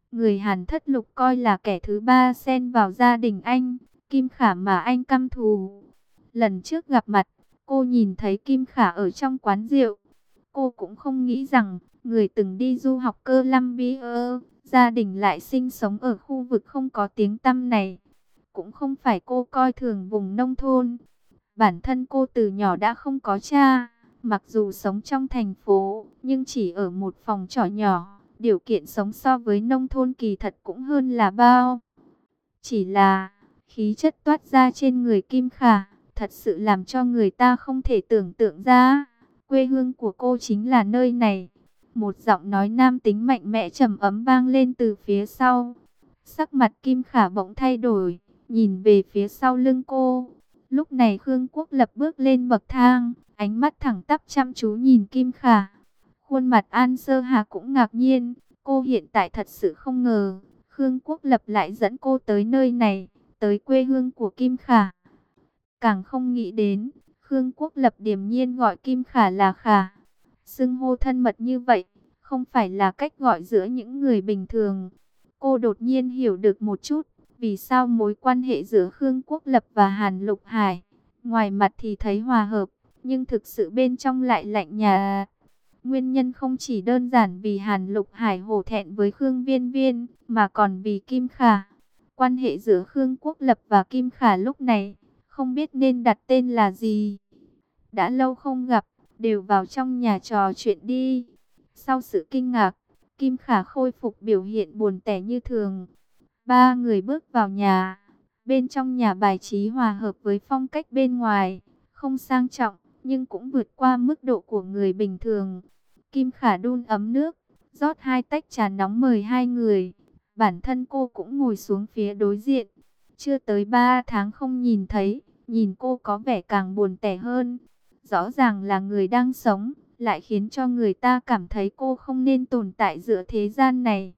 Người Hàn thất lục coi là kẻ thứ ba xen vào gia đình anh, Kim Khả mà anh căm thù. Lần trước gặp mặt, cô nhìn thấy Kim Khả ở trong quán rượu. Cô cũng không nghĩ rằng, người từng đi du học Columbia, gia đình lại sinh sống ở khu vực không có tiếng tăm này. Cũng không phải cô coi thường vùng nông thôn. Bản thân cô từ nhỏ đã không có cha, mặc dù sống trong thành phố, nhưng chỉ ở một phòng trọ nhỏ. Điều kiện sống so với nông thôn kỳ thật cũng hơn là bao. Chỉ là, khí chất toát ra trên người Kim Khả, thật sự làm cho người ta không thể tưởng tượng ra. Quê hương của cô chính là nơi này. Một giọng nói nam tính mạnh mẽ trầm ấm vang lên từ phía sau. Sắc mặt Kim Khả bỗng thay đổi, nhìn về phía sau lưng cô. Lúc này Khương Quốc Lập bước lên bậc thang, ánh mắt thẳng tắp chăm chú nhìn Kim Khả. Khuôn mặt An Sơ Hà cũng ngạc nhiên, cô hiện tại thật sự không ngờ, Khương Quốc Lập lại dẫn cô tới nơi này, tới quê hương của Kim Khả. Càng không nghĩ đến, Khương Quốc Lập điềm nhiên gọi Kim Khả là Khả. Xưng hô thân mật như vậy, không phải là cách gọi giữa những người bình thường. Cô đột nhiên hiểu được một chút, vì sao mối quan hệ giữa Khương Quốc Lập và Hàn Lục Hải, ngoài mặt thì thấy hòa hợp, nhưng thực sự bên trong lại lạnh nhạt. Nguyên nhân không chỉ đơn giản vì Hàn Lục Hải hổ thẹn với Khương Viên Viên, mà còn vì Kim Khả. Quan hệ giữa Khương Quốc Lập và Kim Khả lúc này, không biết nên đặt tên là gì. Đã lâu không gặp, đều vào trong nhà trò chuyện đi. Sau sự kinh ngạc, Kim Khả khôi phục biểu hiện buồn tẻ như thường. Ba người bước vào nhà. Bên trong nhà bài trí hòa hợp với phong cách bên ngoài, không sang trọng, nhưng cũng vượt qua mức độ của người bình thường. Kim Khả đun ấm nước, rót 2 tách trà nóng mời 2 người. Bản thân cô cũng ngồi xuống phía đối diện. Chưa tới 3 tháng không nhìn thấy, nhìn cô có vẻ càng buồn tẻ hơn. Rõ ràng là người đang sống, lại khiến cho người ta cảm thấy cô không nên tồn tại giữa thế gian này.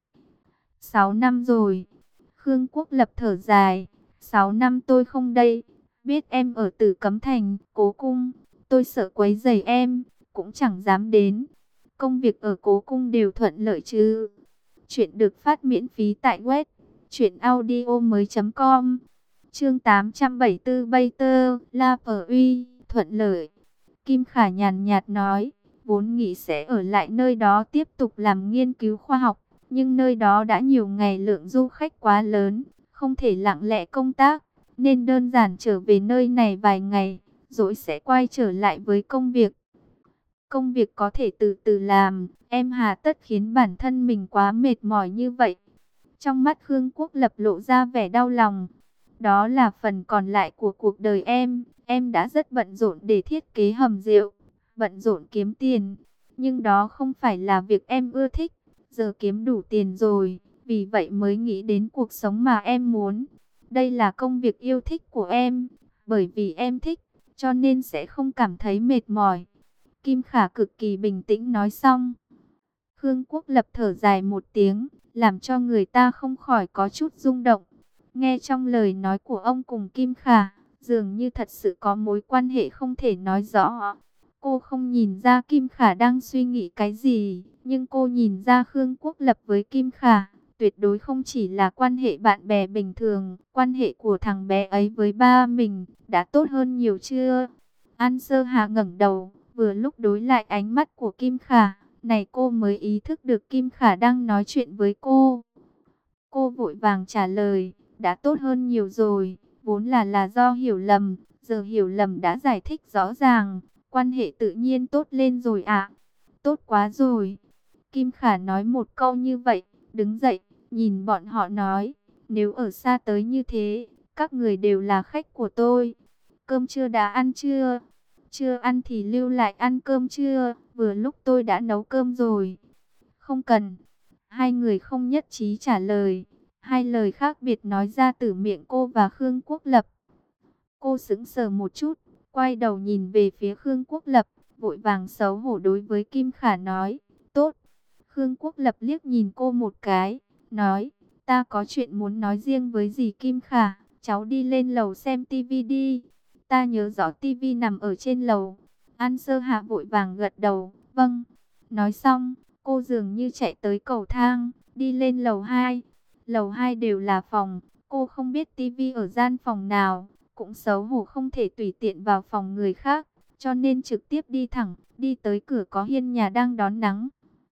6 năm rồi. Khương Quốc Lập thở dài. 6 năm tôi không đây. Biết em ở Tử Cấm Thành, Cố Cung. Tôi sợ quấy rầy em, cũng chẳng dám đến. Công việc ở Cố Cung đều thuận lợi chứ? Chuyện được phát miễn phí tại web truyệnaudiomoi.com. Chương 874 Bay Tơ, La Phở Uy, thuận lợi. Kim Khả nhàn nhạt nói, vốn nghĩ sẽ ở lại nơi đó tiếp tục làm nghiên cứu khoa học, nhưng nơi đó đã nhiều ngày lượng du khách quá lớn, không thể lặng lẽ công tác, nên đơn giản trở về nơi này vài ngày, rồi sẽ quay trở lại với công việc. Công việc có thể từ từ làm, em hà tất khiến bản thân mình quá mệt mỏi như vậy. Trong mắt Khương Quốc Lập lộ ra vẻ đau lòng. Đó là phần còn lại của cuộc đời em đã rất bận rộn để thiết kế hầm rượu, bận rộn kiếm tiền. Nhưng đó không phải là việc em ưa thích, giờ kiếm đủ tiền rồi, vì vậy mới nghĩ đến cuộc sống mà em muốn. Đây là công việc yêu thích của em, bởi vì em thích, cho nên sẽ không cảm thấy mệt mỏi. Kim Khả cực kỳ bình tĩnh nói xong. Khương Quốc Lập thở dài một tiếng, làm cho người ta không khỏi có chút rung động. Nghe trong lời nói của ông cùng Kim Khả, dường như thật sự có mối quan hệ không thể nói rõ. Cô không nhìn ra Kim Khả đang suy nghĩ cái gì, nhưng cô nhìn ra Khương Quốc Lập với Kim Khả, tuyệt đối không chỉ là quan hệ bạn bè bình thường. Quan hệ của thằng bé ấy với ba mình đã tốt hơn nhiều chưa? An Sơ Hà ngẩng đầu, vừa lúc đối lại ánh mắt của Kim Khả, này cô mới ý thức được Kim Khả đang nói chuyện với cô. Cô vội vàng trả lời, đã tốt hơn nhiều rồi, vốn là do hiểu lầm, giờ hiểu lầm đã giải thích rõ ràng, quan hệ tự nhiên tốt lên rồi ạ. Tốt quá rồi. Kim Khả nói một câu như vậy, đứng dậy, nhìn bọn họ nói, nếu ở xa tới như thế, các người đều là khách của tôi. Cơm trưa đã ăn chưa? Chưa ăn thì lưu lại ăn cơm trưa, vừa lúc tôi đã nấu cơm rồi. Không cần. 2 người không nhất trí trả lời. 2 lời khác biệt nói ra từ miệng cô và Khương Quốc Lập. Cô sững sờ một chút, quay đầu nhìn về phía Khương Quốc Lập, vội vàng xấu hổ đối với Kim Khả nói, tốt. Khương Quốc Lập liếc nhìn cô một cái, nói, ta có chuyện muốn nói riêng với dì Kim Khả, cháu đi lên lầu xem tivi đi. Ta nhớ rõ tivi nằm ở trên lầu. An Sơ Hạ vội vàng gật đầu, vâng. Nói xong, cô dường như chạy tới cầu thang, đi lên lầu 2. Lầu 2 đều là phòng, cô không biết tivi ở gian phòng nào, cũng xấu hổ không thể tùy tiện vào phòng người khác, cho nên trực tiếp đi thẳng, đi tới cửa có hiên nhà đang đón nắng.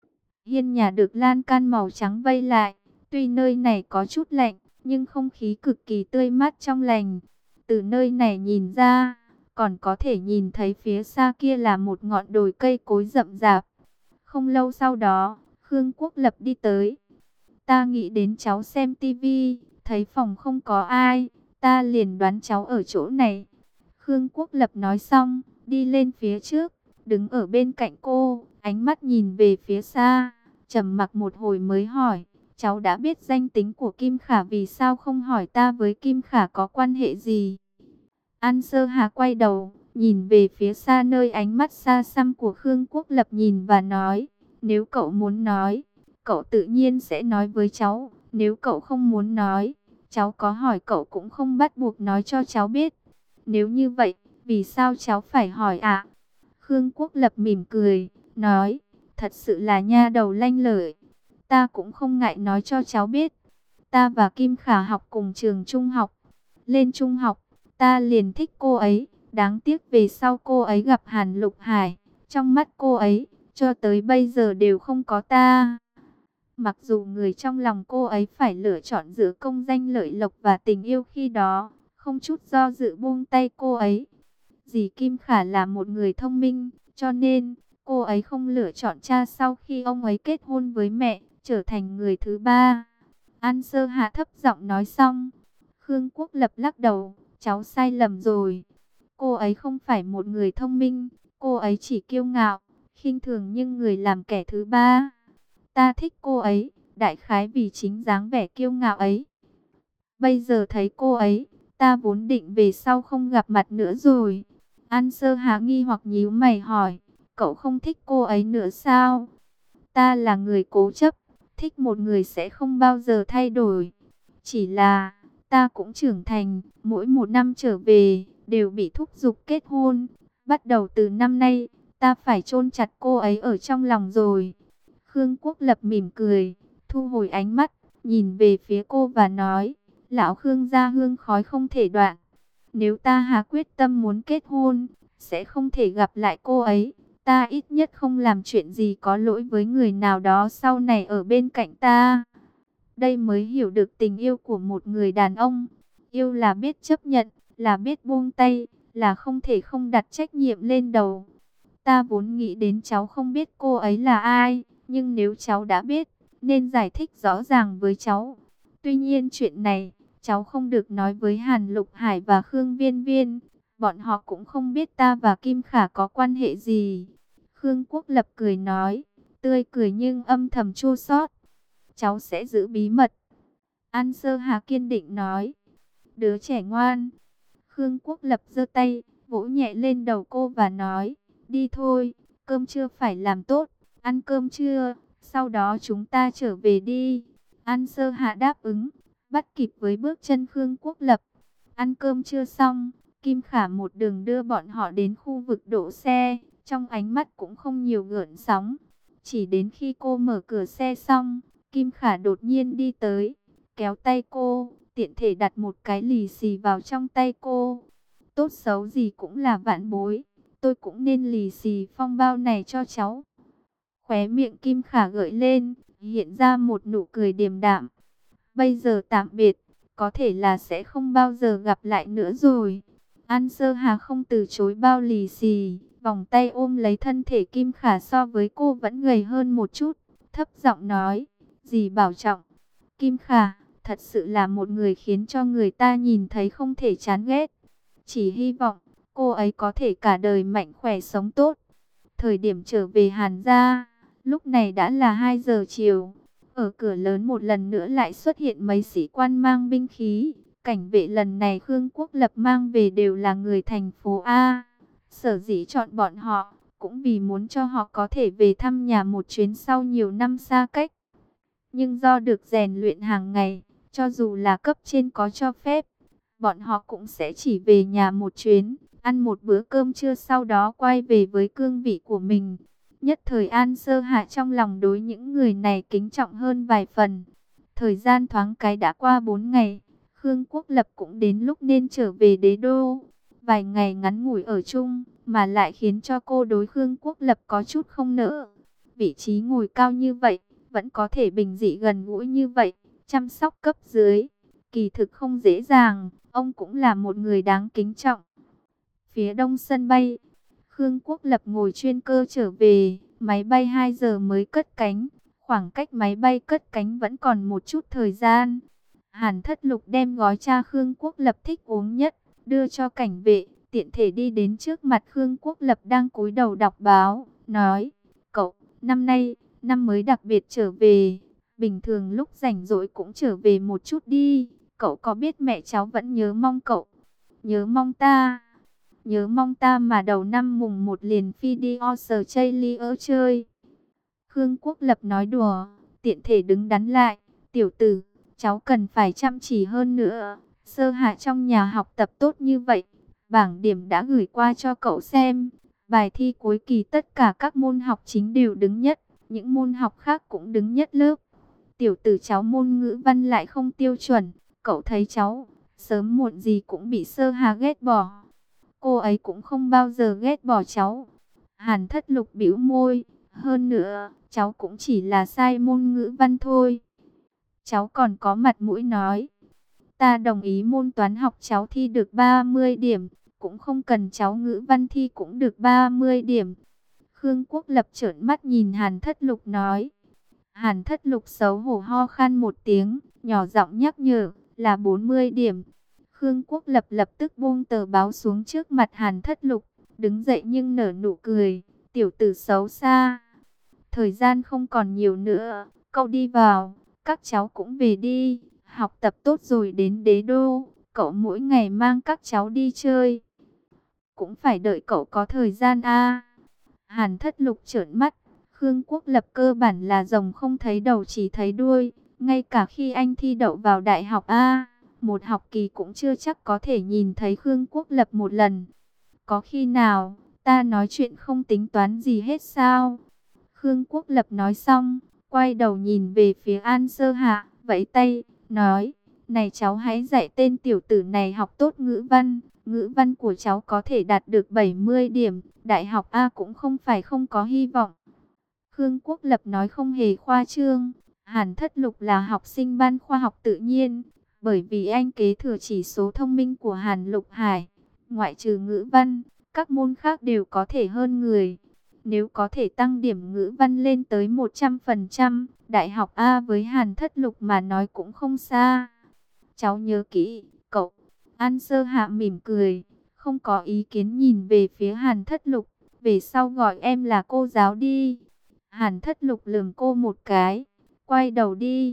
Hiên nhà được lan can màu trắng vây lại, tuy nơi này có chút lạnh, nhưng không khí cực kỳ tươi mát trong lành. Từ nơi này nhìn ra, còn có thể nhìn thấy phía xa kia là một ngọn đồi cây cối rậm rạp. Không lâu sau đó, Khương Quốc Lập đi tới. Ta nghĩ đến cháu xem tivi, thấy phòng không có ai, ta liền đoán cháu ở chỗ này. Khương Quốc Lập nói xong, đi lên phía trước, đứng ở bên cạnh cô, ánh mắt nhìn về phía xa, trầm mặc một hồi mới hỏi, cháu đã biết danh tính của Kim Khả vì sao không hỏi ta với Kim Khả có quan hệ gì? An Sơ Hà quay đầu, nhìn về phía xa nơi ánh mắt xa xăm của Khương Quốc Lập nhìn và nói, nếu cậu muốn nói, cậu tự nhiên sẽ nói với cháu, nếu cậu không muốn nói, cháu có hỏi cậu cũng không bắt buộc nói cho cháu biết. Nếu như vậy, vì sao cháu phải hỏi ạ? Khương Quốc Lập mỉm cười, nói, thật sự là nha đầu lanh lợi, ta cũng không ngại nói cho cháu biết. Ta và Kim Khả học cùng trường trung học, lên trung học, ta liền thích cô ấy, đáng tiếc về sau cô ấy gặp Hàn Lục Hải, trong mắt cô ấy, cho tới bây giờ đều không có ta. Mặc dù người trong lòng cô ấy phải lựa chọn giữa công danh lợi lộc và tình yêu khi đó, không chút do dự buông tay cô ấy. Dì Kim Khả là một người thông minh, cho nên cô ấy không lựa chọn cha sau khi ông ấy kết hôn với mẹ, trở thành người thứ ba. An Sơ Hạ thấp giọng nói xong, Khương Quốc Lập lắc đầu, cháu sai lầm rồi. Cô ấy không phải một người thông minh, cô ấy chỉ kiêu ngạo, khinh thường nhưng người làm kẻ thứ ba. Ta thích cô ấy, đại khái vì chính dáng vẻ kiêu ngạo ấy. Bây giờ thấy cô ấy, ta vốn định về sau không gặp mặt nữa rồi. An Sơ Hà nghi hoặc nhíu mày hỏi, cậu không thích cô ấy nữa sao? Ta là người cố chấp, thích một người sẽ không bao giờ thay đổi. Chỉ là, ta cũng trưởng thành, mỗi một năm trở về, đều bị thúc giục kết hôn. Bắt đầu từ năm nay, ta phải chôn chặt cô ấy ở trong lòng rồi. Khương Quốc Lập mỉm cười, thu hồi ánh mắt, nhìn về phía cô và nói, lão Khương gia hương khói không thể đoạn. Nếu ta hà quyết tâm muốn kết hôn, sẽ không thể gặp lại cô ấy. Ta ít nhất không làm chuyện gì có lỗi với người nào đó sau này ở bên cạnh ta. Đây mới hiểu được tình yêu của một người đàn ông. Yêu là biết chấp nhận, là biết buông tay, là không thể không đặt trách nhiệm lên đầu. Ta vốn nghĩ đến cháu không biết cô ấy là ai, nhưng nếu cháu đã biết, nên giải thích rõ ràng với cháu. Tuy nhiên chuyện này, cháu không được nói với Hàn Lục Hải và Khương Viên Viên. Bọn họ cũng không biết ta và Kim Khả có quan hệ gì. Khương Quốc Lập cười nói, tươi cười nhưng âm thầm chua xót. Cháu sẽ giữ bí mật. An Sơ Hà kiên định nói, đứa trẻ ngoan. Khương Quốc Lập giơ tay, vỗ nhẹ lên đầu cô và nói, đi thôi, cơm trưa phải làm tốt, ăn cơm trưa, sau đó chúng ta trở về đi. An Sơ Hạ đáp ứng, bắt kịp với bước chân Khương Quốc Lập. Ăn cơm trưa xong, Kim Khả một đường đưa bọn họ đến khu vực đỗ xe, trong ánh mắt cũng không nhiều gợn sóng. Chỉ đến khi cô mở cửa xe xong, Kim Khả đột nhiên đi tới, kéo tay cô, tiện thể đặt một cái lì xì vào trong tay cô. Tốt xấu gì cũng là vạn bối, tôi cũng nên lì xì phong bao này cho cháu. Khóe miệng Kim Khả gợi lên, hiện ra một nụ cười điềm đạm. Bây giờ tạm biệt, có thể là sẽ không bao giờ gặp lại nữa rồi. An Sơ Hà không từ chối bao lì xì, vòng tay ôm lấy thân thể Kim Khả so với cô vẫn gầy hơn một chút, thấp giọng nói, dì bảo trọng. Kim Khả, thật sự là một người khiến cho người ta nhìn thấy không thể chán ghét. Chỉ hy vọng, cô ấy có thể cả đời mạnh khỏe sống tốt. Thời điểm trở về Hàn gia, lúc này đã là 2 giờ chiều. Ở cửa lớn một lần nữa lại xuất hiện mấy sĩ quan mang binh khí. Cảnh vệ lần này Khương Quốc Lập mang về đều là người thành phố A. Sở dĩ chọn bọn họ, cũng vì muốn cho họ có thể về thăm nhà một chuyến sau nhiều năm xa cách. Nhưng do được rèn luyện hàng ngày, cho dù là cấp trên có cho phép, bọn họ cũng sẽ chỉ về nhà một chuyến, ăn một bữa cơm trưa sau đó quay về với cương vị của mình. Nhất thời An Sơ Hạ trong lòng đối những người này kính trọng hơn vài phần. Thời gian thoáng cái đã qua 4 ngày, Khương Quốc Lập cũng đến lúc nên trở về đế đô. Vài ngày ngắn ngủi ở chung, mà lại khiến cho cô đối Khương Quốc Lập có chút không nỡ. Vị trí ngồi cao như vậy, vẫn có thể bình dị gần gũi như vậy, chăm sóc cấp dưới. Kỳ thực không dễ dàng, ông cũng là một người đáng kính trọng. Phía đông sân bay, Khương Quốc Lập ngồi chuyên cơ trở về, máy bay 2 giờ mới cất cánh. Khoảng cách máy bay cất cánh vẫn còn một chút thời gian. Hàn Thất Lục đem gói cha Khương Quốc Lập thích uống nhất, đưa cho cảnh vệ, tiện thể đi đến trước mặt Khương Quốc Lập đang cúi đầu đọc báo, nói: "Cậu, năm nay, năm mới đặc biệt trở về, bình thường lúc rảnh rỗi cũng trở về một chút đi. Cậu có biết mẹ cháu vẫn nhớ mong cậu." "Nhớ mong ta? Nhớ mong ta mà đầu năm mùng 1 liền phi đi Australia chơi." Khương Quốc Lập nói đùa, tiện thể đứng đắn lại: "Tiểu tử, cháu cần phải chăm chỉ hơn nữa. Sơ Hạ trong nhà học tập tốt như vậy, bảng điểm đã gửi qua cho cậu xem. Bài thi cuối kỳ tất cả các môn học chính đều đứng nhất, những môn học khác cũng đứng nhất lớp. Tiểu tử cháu môn ngữ văn lại không tiêu chuẩn, cậu thấy cháu, sớm muộn gì cũng bị Sơ Hà ghét bỏ. Cô ấy cũng không bao giờ ghét bỏ cháu." Hàn Thất Lục bĩu môi: "Hơn nữa, cháu cũng chỉ là sai môn ngữ văn thôi. Cháu còn có mặt mũi nói ta đồng ý môn toán học cháu thi được 30 điểm, cũng không cần cháu ngữ văn thi cũng được 30 điểm." Khương Quốc Lập trợn mắt nhìn Hàn Thất Lục nói. Hàn Thất Lục xấu hổ ho khan một tiếng, nhỏ giọng nhắc nhở: "Là 40 điểm." Khương Quốc Lập lập tức buông tờ báo xuống trước mặt Hàn Thất Lục, đứng dậy nhưng nở nụ cười: "Tiểu tử xấu xa, thời gian không còn nhiều nữa, cậu đi vào, các cháu cũng về đi, học tập tốt rồi đến đế đô, cậu mỗi ngày mang các cháu đi chơi, cũng phải đợi cậu có thời gian a." Hàn Thất Lục trợn mắt, Khương Quốc Lập cơ bản là rồng không thấy đầu chỉ thấy đuôi, ngay cả khi anh thi đậu vào đại học A, một học kỳ cũng chưa chắc có thể nhìn thấy Khương Quốc Lập một lần. "Có khi nào, ta nói chuyện không tính toán gì hết sao?" Khương Quốc Lập nói xong, quay đầu nhìn về phía An Sơ Hạ, vẫy tay, nói: "Này cháu hãy dạy tên tiểu tử này học tốt ngữ văn. Ngữ văn của cháu có thể đạt được 70 điểm, đại học A cũng không phải không có hy vọng." Khương Quốc Lập nói không hề khoa trương. Hàn Thất Lục là học sinh ban khoa học tự nhiên, bởi vì anh kế thừa chỉ số thông minh của Hàn Lục Hải. Ngoại trừ ngữ văn, các môn khác đều có thể hơn người. Nếu có thể tăng điểm ngữ văn lên tới 100%, đại học A với Hàn Thất Lục mà nói cũng không xa. "Cháu nhớ kỹ, cậu." An Sơ Hạ mỉm cười, không có ý kiến nhìn về phía Hàn Thất Lục: "Về sau gọi em là cô giáo đi." Hàn Thất Lục lườm cô một cái, quay đầu đi.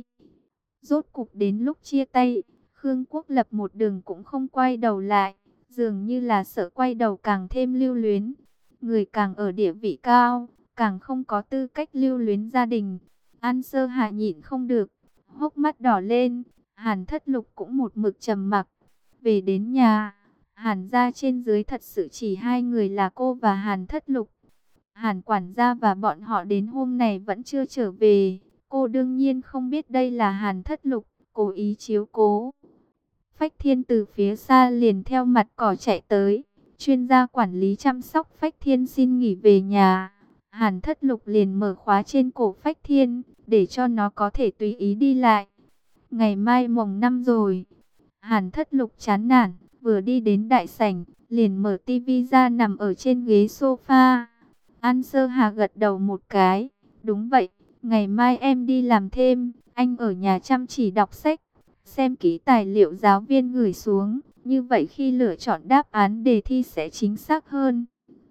Rốt cục đến lúc chia tay, Khương Quốc Lập một đường cũng không quay đầu lại, dường như là sợ quay đầu càng thêm lưu luyến. Người càng ở địa vị cao, càng không có tư cách lưu luyến gia đình. An Sơ Hạ nhịn không được, hốc mắt đỏ lên. Hàn Thất Lục cũng một mực trầm mặc. Về đến nhà, Hàn gia trên dưới thật sự chỉ hai người là cô và Hàn Thất Lục. Hàn quản gia và bọn họ đến hôm này vẫn chưa trở về. Cô đương nhiên không biết đây là Hàn Thất Lục, cố ý chiếu cố. Phách Thiên từ phía xa liền theo mặt cỏ chạy tới. Chuyên gia quản lý chăm sóc Phách Thiên xin nghỉ về nhà. Hàn Thất Lục liền mở khóa trên cổ Phách Thiên, để cho nó có thể tùy ý đi lại. Ngày mai mùng 5 rồi. Hàn Thất Lục chán nản, vừa đi đến đại sảnh, liền mở tivi ra nằm ở trên ghế sofa. An Sơ Hà gật đầu một cái: "Đúng vậy, ngày mai em đi làm thêm, anh ở nhà chăm chỉ đọc sách, xem kỹ tài liệu giáo viên gửi xuống, như vậy khi lựa chọn đáp án đề thi sẽ chính xác hơn."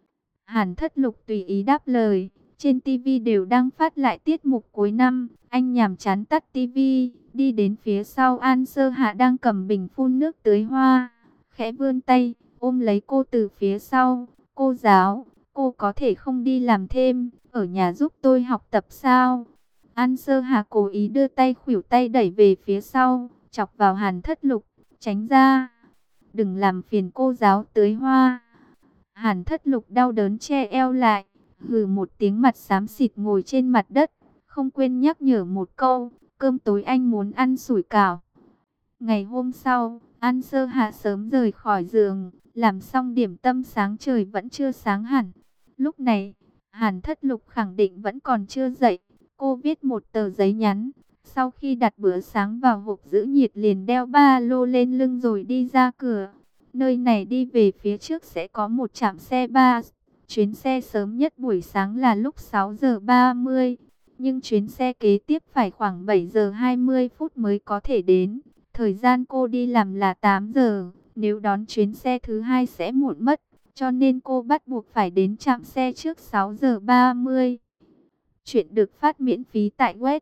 Hàn Thất Lục tùy ý đáp lời. Trên tivi đều đang phát lại tiết mục cuối năm, anh nhàm chán tắt tivi, đi đến phía sau An Sơ Hạ đang cầm bình phun nước tưới hoa, khẽ vươn tay, ôm lấy cô từ phía sau: "Cô giáo, cô có thể không đi làm thêm, ở nhà giúp tôi học tập sao?" An Sơ Hạ cố ý đưa tay khuỷu tay đẩy về phía sau, chọc vào Hàn Thất Lục: "Tránh ra, đừng làm phiền cô giáo tưới hoa." Hàn Thất Lục đau đớn che eo lại, hừ một tiếng, mặt xám xịt ngồi trên mặt đất, không quên nhắc nhở một câu, cơm tối anh muốn ăn sủi cảo. Ngày hôm sau, An Sơ Hạ sớm rời khỏi giường, làm xong điểm tâm, sáng trời vẫn chưa sáng hẳn. Lúc này, Hàn Thất Lục khẳng định vẫn còn chưa dậy. Cô viết một tờ giấy nhắn, sau khi đặt bữa sáng vào hộp giữ nhiệt liền đeo ba lô lên lưng rồi đi ra cửa. Nơi này đi về phía trước sẽ có một trạm xe bus. Chuyến xe sớm nhất buổi sáng là lúc 6 giờ 30, nhưng chuyến xe kế tiếp phải khoảng 7 giờ 20 phút mới có thể đến. Thời gian cô đi làm là 8 giờ, nếu đón chuyến xe thứ hai sẽ muộn mất, cho nên cô bắt buộc phải đến trạm xe trước 6 giờ 30. Chuyện được phát miễn phí tại web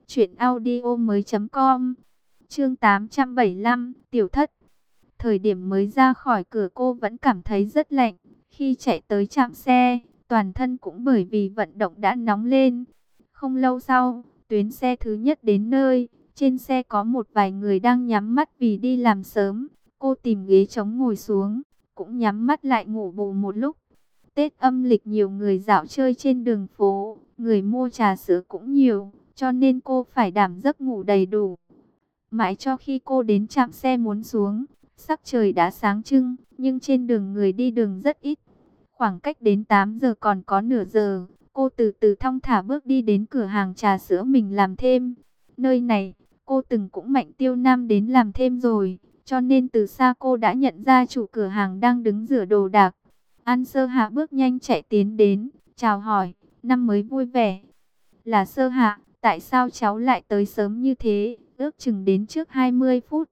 truyệnaudiomoi.com. Chương 875, Tiểu Thất. Thời điểm mới ra khỏi cửa cô vẫn cảm thấy rất lạnh. Khi chạy tới trạm xe, toàn thân cũng bởi vì vận động đã nóng lên. Không lâu sau, tuyến xe thứ nhất đến nơi. Trên xe có một vài người đang nhắm mắt vì đi làm sớm. Cô tìm ghế trống ngồi xuống, cũng nhắm mắt lại ngủ bù một lúc. Tết âm lịch nhiều người dạo chơi trên đường phố, người mua trà sữa cũng nhiều, cho nên cô phải đảm giấc ngủ đầy đủ. Mãi cho khi cô đến trạm xe muốn xuống, sắc trời đã sáng trưng, nhưng trên đường người đi đường rất ít. Khoảng cách đến 8 giờ còn có nửa giờ, cô từ từ thong thả bước đi đến cửa hàng trà sữa mình làm thêm. Nơi này, cô từng cũng Mạnh Tiêu Nam đến làm thêm rồi, cho nên từ xa cô đã nhận ra chủ cửa hàng đang đứng rửa đồ đạc. An Sơ Hạ bước nhanh chạy tiến đến, chào hỏi, năm mới vui vẻ. Là Sơ Hạ, tại sao cháu lại tới sớm như thế, ước chừng đến trước 20 phút.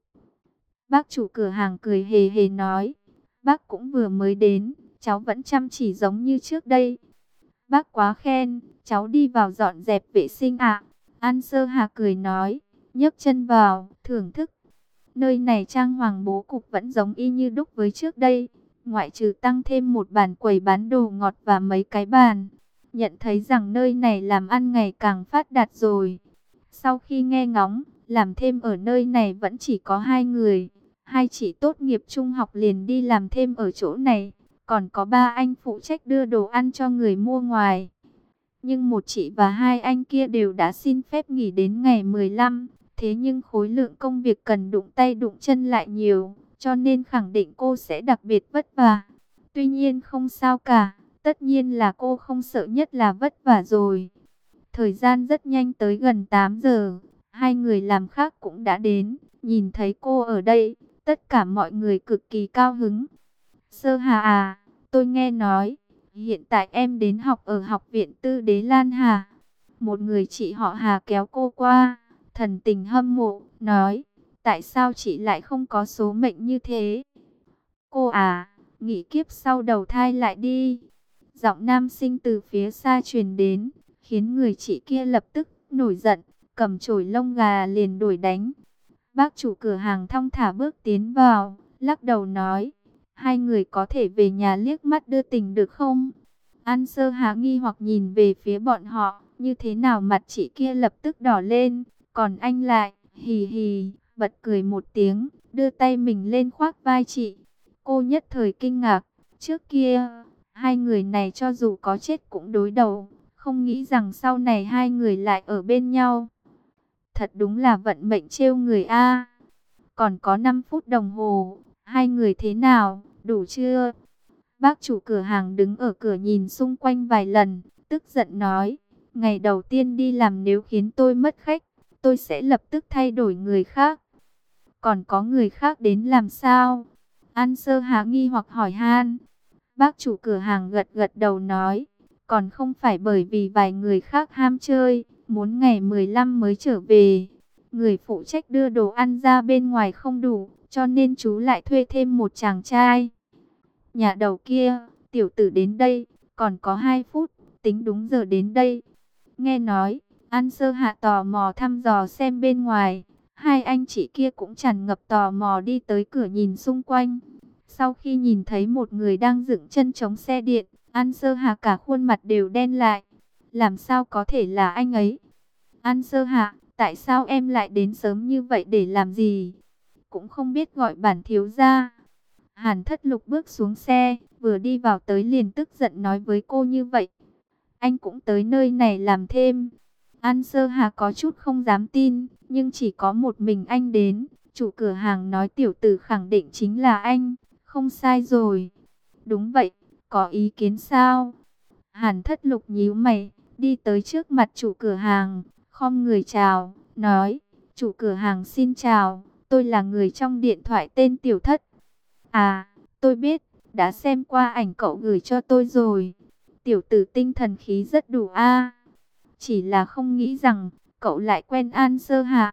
Bác chủ cửa hàng cười hề hề nói, bác cũng vừa mới đến, cháu vẫn chăm chỉ giống như trước đây. Bác quá khen, cháu đi vào dọn dẹp vệ sinh ạ. An Sơ Hạ cười nói, nhấc chân vào, thưởng thức. Nơi này trang hoàng bố cục vẫn giống y như đúc với trước đây, ngoại trừ tăng thêm một bàn quầy bán đồ ngọt và mấy cái bàn. Nhận thấy rằng nơi này làm ăn ngày càng phát đạt rồi. Sau khi nghe ngóng, làm thêm ở nơi này vẫn chỉ có 2 người. 2 chị tốt nghiệp trung học liền đi làm thêm ở chỗ này, còn có 3 anh phụ trách đưa đồ ăn cho người mua ngoài. Nhưng một chị và 2 anh kia đều đã xin phép nghỉ đến ngày 15. Thế nhưng khối lượng công việc cần đụng tay đụng chân lại nhiều, cho nên khẳng định cô sẽ đặc biệt vất vả. Tuy nhiên không sao cả, tất nhiên là cô không sợ nhất là vất vả rồi. Thời gian rất nhanh tới gần 8 giờ, 2 người làm khác cũng đã đến, nhìn thấy cô ở đây, tất cả mọi người cực kỳ cao hứng. Sơ Hà à, tôi nghe nói, hiện tại em đến học ở học viện Tư Đế Lan Hà. Một người chị họ Hà kéo cô qua, thần tình hâm mộ, nói, tại sao chị lại không có số mệnh như thế? Cô à, nghỉ kiếp sau đầu thai lại đi. Giọng nam sinh từ phía xa truyền đến, khiến người chị kia lập tức nổi giận, cầm chổi lông gà liền đuổi đánh. Bác chủ cửa hàng thong thả bước tiến vào, lắc đầu nói, 2 người có thể về nhà liếc mắt đưa tình được không? An Sơ Hà nghi hoặc nhìn về phía bọn họ, như thế nào mặt chị kia lập tức đỏ lên, còn anh lại, hì hì, bật cười một tiếng, đưa tay mình lên khoác vai chị. Cô nhất thời kinh ngạc, trước kia, 2 người này cho dù có chết cũng đối đầu, không nghĩ rằng sau này 2 người lại ở bên nhau. Thật đúng là vận mệnh trêu người a. Còn có 5 phút đồng hồ, 2 người thế nào, đủ chưa? Bác chủ cửa hàng đứng ở cửa nhìn xung quanh vài lần, tức giận nói, ngày đầu tiên đi làm nếu khiến tôi mất khách, tôi sẽ lập tức thay đổi người khác. Còn có người khác đến làm sao? An Sơ Hà nghi hoặc hỏi han. Bác chủ cửa hàng gật gật đầu nói, còn không phải bởi vì vài người khác ham chơi, muốn ngày 15 mới trở về. Người phụ trách đưa đồ ăn ra bên ngoài không đủ, cho nên chú lại thuê thêm một chàng trai. Nhà đầu kia, tiểu tử đến đây, còn có 2 phút, tính đúng giờ đến đây. Nghe nói, An Sơ Hạ tò mò thăm dò xem bên ngoài. 2 anh chị kia cũng tràn ngập tò mò đi tới cửa nhìn xung quanh. Sau khi nhìn thấy một người đang dựng chân chống xe điện, An Sơ Hạ cả khuôn mặt đều đen lại. Làm sao có thể là anh ấy? An Sơ Hạ, tại sao em lại đến sớm như vậy để làm gì? Cũng không biết gọi bản thiếu gia. Hàn Thất Lục bước xuống xe, vừa đi vào tới liền tức giận nói với cô như vậy. anh cũng tới nơi này làm thêm. An Sơ Hà có chút không dám tin, nhưng chỉ có một mình anh đến. Chủ cửa hàng nói tiểu tử khẳng định chính là anh, không sai rồi. Đúng vậy, có ý kiến sao? Hàn Thất Lục nhíu mày, đi tới trước mặt chủ cửa hàng, khom người chào, nói, chủ cửa hàng xin chào, tôi là người trong điện thoại tên Tiểu Thất. À, tôi biết, đã xem qua ảnh cậu gửi cho tôi rồi. Tiểu tử tinh thần khí rất đủ a. Chỉ là không nghĩ rằng, cậu lại quen An Sơ Hạ.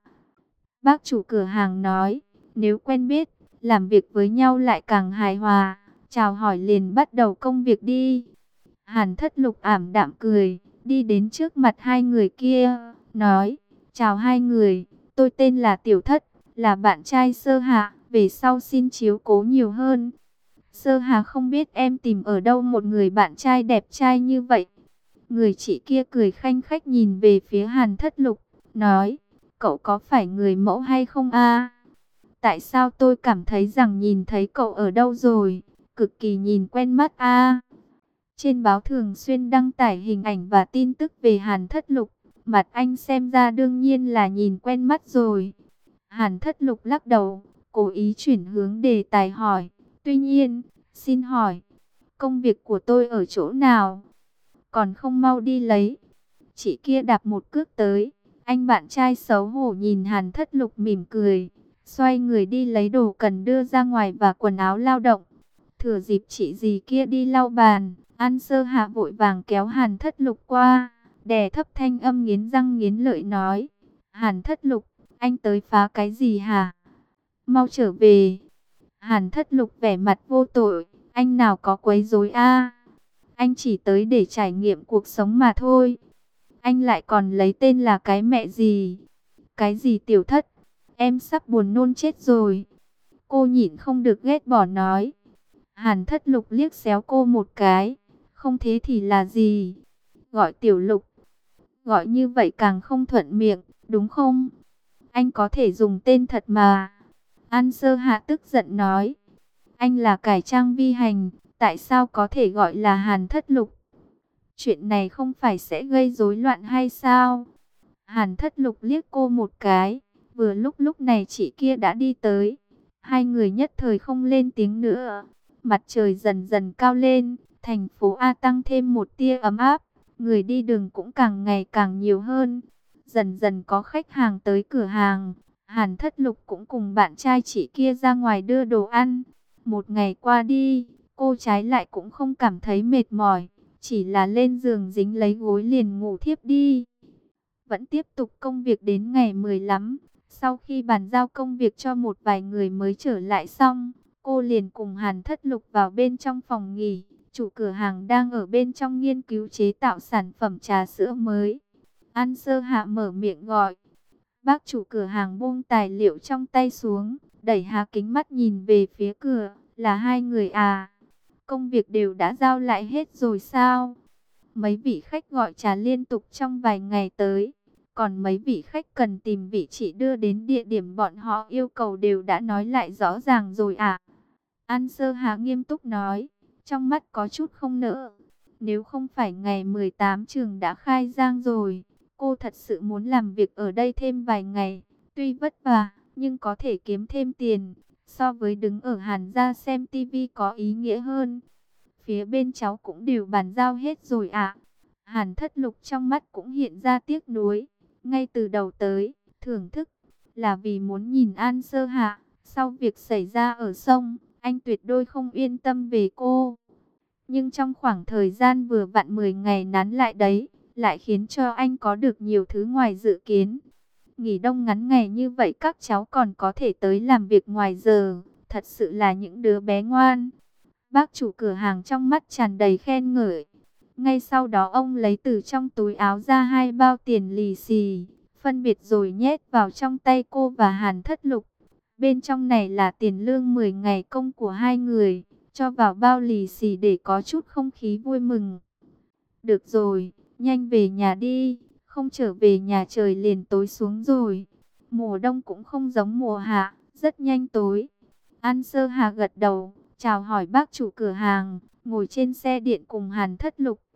Bác chủ cửa hàng nói, nếu quen biết, làm việc với nhau lại càng hài hòa. Chào hỏi liền bắt đầu công việc đi. Hàn Thất Lục ảm đạm cười, đi đến trước mặt hai người kia, nói, chào hai người, tôi tên là Tiểu Thất, là bạn trai Sơ Hạ, về sau xin chiếu cố nhiều hơn. Sơ Hà không biết em tìm ở đâu một người bạn trai đẹp trai như vậy. Người chị kia cười khanh khách nhìn về phía Hàn Thất Lục, nói, cậu có phải người mẫu hay không a? Tại sao tôi cảm thấy rằng nhìn thấy cậu ở đâu rồi, cực kỳ nhìn quen mắt a? Trên báo thường xuyên đăng tải hình ảnh và tin tức về Hàn Thất Lục, mặt anh xem ra đương nhiên là nhìn quen mắt rồi. Hàn Thất Lục lắc đầu, cố ý chuyển hướng đề tài hỏi, tuy nhiên, xin hỏi, công việc của tôi ở chỗ nào? Còn không mau đi lấy. Chị kia đạp một cước tới, anh bạn trai xấu hổ nhìn Hàn Thất Lục mỉm cười, xoay người đi lấy đồ cần đưa ra ngoài và quần áo lao động. Thừa dịp chị dì kia đi lau bàn, An Sơ Hạ vội vàng kéo Hàn Thất Lục qua, đè thấp thanh âm nghiến răng nghiến lợi nói, Hàn Thất Lục, anh tới phá cái gì hả? Mau trở về. Hàn Thất Lục vẻ mặt vô tội, anh nào có quấy rối a? Anh chỉ tới để trải nghiệm cuộc sống mà thôi. Anh lại còn lấy tên là cái mẹ gì? Cái gì Tiểu Thất? Em sắp buồn nôn chết rồi. Cô nhịn không được ghét bỏ nói. Hàn Thất Lục liếc xéo cô một cái. Không thế thì là gì? Gọi Tiểu Lục. Gọi như vậy càng không thuận miệng, đúng không? Anh có thể dùng tên thật mà. An Sơ Hạ tức giận nói. Anh là cải trang vi hành, tại sao có thể gọi là Hàn Thất Lục? Chuyện này không phải sẽ gây rối loạn hay sao? Hàn Thất Lục liếc cô một cái, vừa lúc này chị kia đã đi tới. Hai người nhất thời không lên tiếng nữa. Mặt trời dần dần cao lên, thành phố A tăng thêm một tia ấm áp, người đi đường cũng càng ngày càng nhiều hơn. Dần dần có khách hàng tới cửa hàng, Hàn Thất Lục cũng cùng bạn trai chị kia ra ngoài đưa đồ ăn. Một ngày qua đi, cô trái lại cũng không cảm thấy mệt mỏi, chỉ là lên giường dính lấy gối liền ngủ thiếp đi. Vẫn tiếp tục công việc đến ngày 15, sau khi bàn giao công việc cho một vài người mới trở lại xong, cô liền cùng Hàn Thất Lục vào bên trong phòng nghỉ. Chủ cửa hàng đang ở bên trong nghiên cứu chế tạo sản phẩm trà sữa mới. An Sơ Hạ mở miệng gọi. Bác chủ cửa hàng buông tài liệu trong tay xuống, đẩy Hà kính mắt nhìn về phía cửa, là hai người à? Công việc đều đã giao lại hết rồi sao? Mấy vị khách gọi trà liên tục trong vài ngày tới, còn mấy vị khách cần tìm vị trí đưa đến địa điểm bọn họ yêu cầu đều đã nói lại rõ ràng rồi à? An Sơ Hà nghiêm túc nói, trong mắt có chút không nỡ. Nếu không phải ngày 18 trường đã khai giảng rồi, cô thật sự muốn làm việc ở đây thêm vài ngày. Tuy vất vả, nhưng có thể kiếm thêm tiền, so với đứng ở Hàn gia xem tivi có ý nghĩa hơn. Phía bên cháu cũng đều bàn giao hết rồi ạ. Hàn Thất Lục trong mắt cũng hiện ra tiếc nuối. Ngay từ đầu tới, thưởng thức, là vì muốn nhìn An Sơ Hạ. Sau việc xảy ra ở sông, anh tuyệt đối không yên tâm về cô. Nhưng trong khoảng thời gian vừa vặn 10 ngày nán lại đấy, lại khiến cho anh có được nhiều thứ ngoài dự kiến. Nghỉ đông ngắn ngày như vậy các cháu còn có thể tới làm việc ngoài giờ, thật sự là những đứa bé ngoan. Bác chủ cửa hàng trong mắt tràn đầy khen ngợi. Ngay sau đó ông lấy từ trong túi áo ra hai bao tiền lì xì, phân biệt rồi nhét vào trong tay cô và Hàn Thất Lục. Bên trong này là tiền lương 10 ngày công của hai người, cho vào bao lì xì để có chút không khí vui mừng. Được rồi, nhanh về nhà đi, không trở về nhà trời liền tối xuống rồi. Mùa đông cũng không giống mùa hạ, rất nhanh tối. An Sơ Hà gật đầu, chào hỏi bác chủ cửa hàng, ngồi trên xe điện cùng Hàn Thất Lục.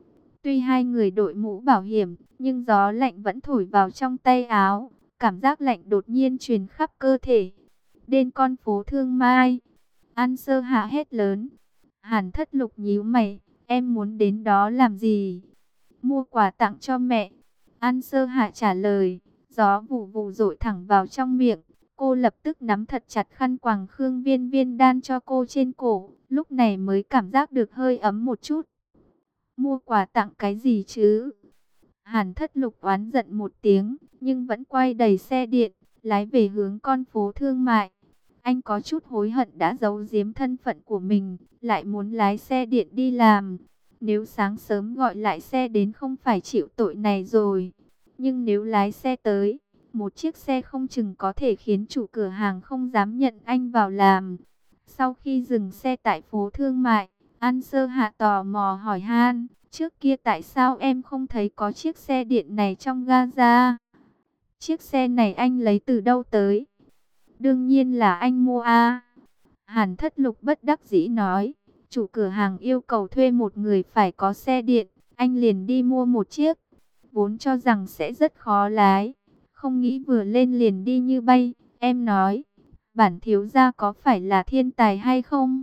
Tuy hai người đội mũ bảo hiểm, nhưng gió lạnh vẫn thổi vào trong tay áo. Cảm giác lạnh đột nhiên truyền khắp cơ thể. Đến con phố Thương Mai. An Sơ Hạ hét lớn. Hàn Thất Lục nhíu mày. Em muốn đến đó làm gì? Mua quà tặng cho mẹ. An Sơ Hạ trả lời. Gió vù vù dội thẳng vào trong miệng. Cô lập tức nắm thật chặt khăn quàng Khương Viên Viên đan cho cô trên cổ. Lúc này mới cảm giác được hơi ấm một chút. Mua quà tặng cái gì chứ? Hàn Thất Lục oán giận một tiếng, nhưng vẫn quay đầy xe điện, lái về hướng con phố Thương Mại. Anh có chút hối hận đã giấu giếm thân phận của mình, lại muốn lái xe điện đi làm. Nếu sáng sớm gọi lại xe đến không phải chịu tội này rồi. Nhưng nếu lái xe tới, một chiếc xe không chừng có thể khiến chủ cửa hàng không dám nhận anh vào làm. Sau khi dừng xe tại phố Thương Mại, An Sơ Hạ tò mò hỏi han, trước kia tại sao em không thấy có chiếc xe điện này trong Gaza? Chiếc xe này anh lấy từ đâu tới? Đương nhiên là anh mua a. Hàn Thất Lục bất đắc dĩ nói, chủ cửa hàng yêu cầu thuê một người phải có xe điện, anh liền đi mua một chiếc. Vốn cho rằng sẽ rất khó lái, không nghĩ vừa lên liền đi như bay. Em nói, bản thiếu gia có phải là thiên tài hay không?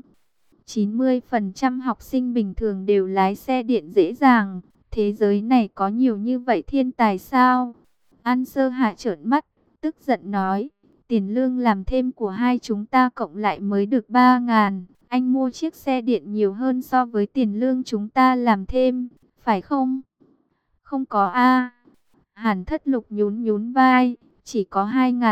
90% học sinh bình thường đều lái xe điện dễ dàng. Thế giới này có nhiều như vậy thiên tài sao? An Sơ Hạ trợn mắt, tức giận nói. Tiền lương làm thêm của hai chúng ta cộng lại mới được 3.000. Anh mua chiếc xe điện nhiều hơn so với tiền lương chúng ta làm thêm, phải không? Không có a. Hàn Thất Lục nhún nhún vai, chỉ có